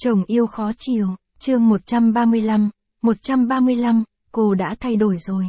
Chồng yêu khó chiều, chương 135, cô đã thay đổi rồi.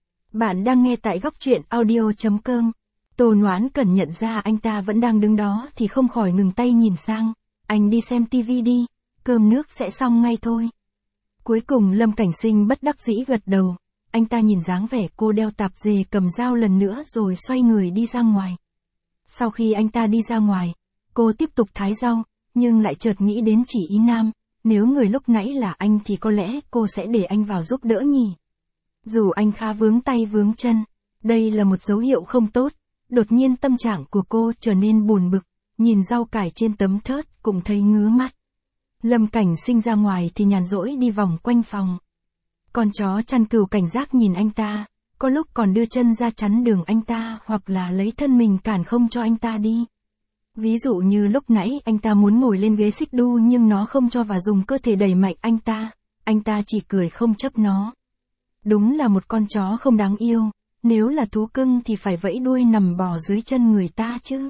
Bạn đang nghe tại góc truyện audio.com. Tô Noãn Cẩn nhận ra anh ta vẫn đang đứng đó thì không khỏi ngừng tay nhìn sang. Anh đi xem tivi đi, cơm nước sẽ xong ngay thôi. Cuối cùng Lâm Cảnh Sinh bất đắc dĩ gật đầu. Anh ta nhìn dáng vẻ cô đeo tạp dề cầm dao lần nữa rồi xoay người đi ra ngoài. Sau khi anh ta đi ra ngoài, cô tiếp tục thái rau, nhưng lại chợt nghĩ đến Chỉ Ý Nam. Nếu người lúc nãy là anh thì có lẽ cô sẽ để anh vào giúp đỡ nhỉ. Dù anh khá vướng tay vướng chân, đây là một dấu hiệu không tốt. Đột nhiên tâm trạng của cô trở nên buồn bực, nhìn rau cải trên tấm thớt cũng thấy ngứa mắt. Lâm Cảnh Sinh ra ngoài thì nhàn rỗi đi vòng quanh phòng. Con chó chăn cừu cảnh giác nhìn anh ta, có lúc còn đưa chân ra chắn đường anh ta hoặc là lấy thân mình cản không cho anh ta đi. Ví dụ như lúc nãy anh ta muốn ngồi lên ghế xích đu nhưng nó không cho và dùng cơ thể đẩy mạnh anh ta chỉ cười không chấp nó. Đúng là một con chó không đáng yêu, nếu là thú cưng thì phải vẫy đuôi nằm bò dưới chân người ta chứ.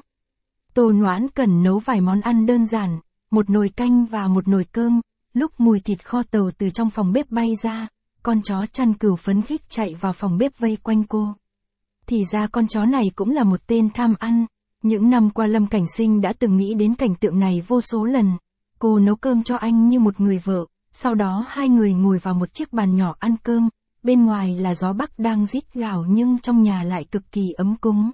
Tô Noãn Cẩn nấu vài món ăn đơn giản, một nồi canh và một nồi cơm, lúc mùi thịt kho tàu từ trong phòng bếp bay ra, con chó chăn cừu phấn khích chạy vào phòng bếp vây quanh cô. Thì ra con chó này cũng là một tên tham ăn. Những năm qua Lâm Cảnh Sinh đã từng nghĩ đến cảnh tượng này vô số lần. Cô nấu cơm cho anh như một người vợ, sau đó hai người ngồi vào một chiếc bàn nhỏ ăn cơm, bên ngoài là gió bắc đang rít gào nhưng trong nhà lại cực kỳ ấm cúng.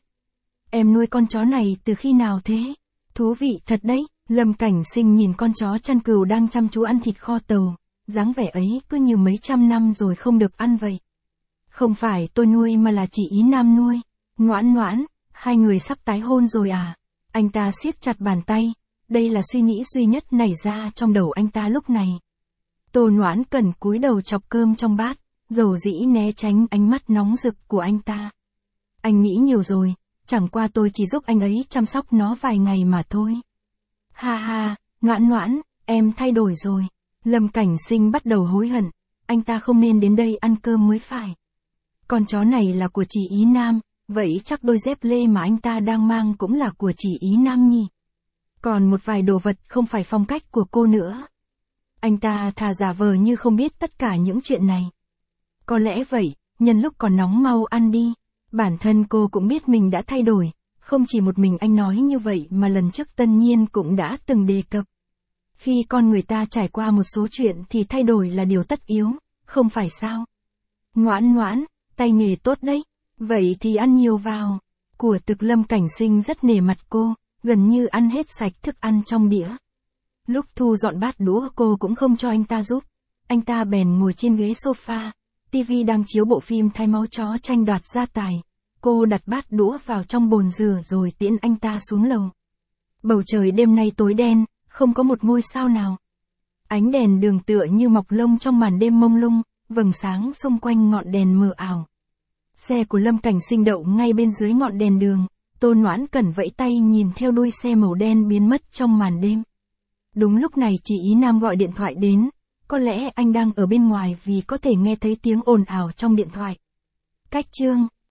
Em nuôi con chó này từ khi nào thế? Thú vị thật đấy. Lâm Cảnh Sinh nhìn con chó chăn cừu đang chăm chú ăn thịt kho tàu, dáng vẻ ấy cứ như mấy trăm năm rồi không được ăn vậy. Không phải tôi nuôi mà là Chỉ Ý Nam nuôi. Noãn Noãn, hai người sắp tái hôn rồi à? Anh ta siết chặt bàn tay, đây là suy nghĩ duy nhất nảy ra trong đầu anh ta lúc này. Tô Noãn Cẩn cúi đầu chọc cơm trong bát, dầu dĩ né tránh ánh mắt nóng rực của anh ta. Anh nghĩ nhiều rồi, chẳng qua tôi chỉ giúp anh ấy chăm sóc nó vài ngày mà thôi. Ha ha, Noãn Noãn, em thay đổi rồi. Lâm Cảnh Sinh bắt đầu hối hận, anh ta không nên đến đây ăn cơm mới phải. Con chó này là của Chỉ Ý Nam, vậy chắc đôi dép lê mà anh ta đang mang cũng là của Chỉ Ý Nam nhỉ. Còn một vài đồ vật không phải phong cách của cô nữa. Anh ta thà giả vờ như không biết tất cả những chuyện này. Có lẽ vậy, nhân lúc còn nóng mau ăn đi. Bản thân cô cũng biết mình đã thay đổi, không chỉ một mình anh nói như vậy mà lần trước Tân Nhiên cũng đã từng đề cập. Khi con người ta trải qua một số chuyện thì thay đổi là điều tất yếu, không phải sao? Noãn Noãn, tay nghề tốt đấy, vậy thì ăn nhiều vào. Của thực Lâm Cảnh Sinh rất nể mặt cô, gần như ăn hết sạch thức ăn trong đĩa. Lúc thu dọn bát đũa cô cũng không cho anh ta giúp, anh ta bèn ngồi trên ghế sofa, tivi đang chiếu bộ phim Thay Máu Chó tranh đoạt gia tài. Cô đặt bát đũa vào trong bồn rửa rồi tiễn anh ta xuống lầu. Bầu trời đêm nay tối đen, không có một ngôi sao nào. Ánh đèn đường tựa như mọc lông trong màn đêm mông lung, vầng sáng xung quanh ngọn đèn mờ ảo. Xe của Lâm Cảnh Sinh đậu ngay bên dưới ngọn đèn đường, Tô Noãn Cẩn vẫy tay nhìn theo đuôi xe màu đen biến mất trong màn đêm. Đúng lúc này Chỉ Ý Nam gọi điện thoại đến, có lẽ anh đang ở bên ngoài vì có thể nghe thấy tiếng ồn ào trong điện thoại. Cách chương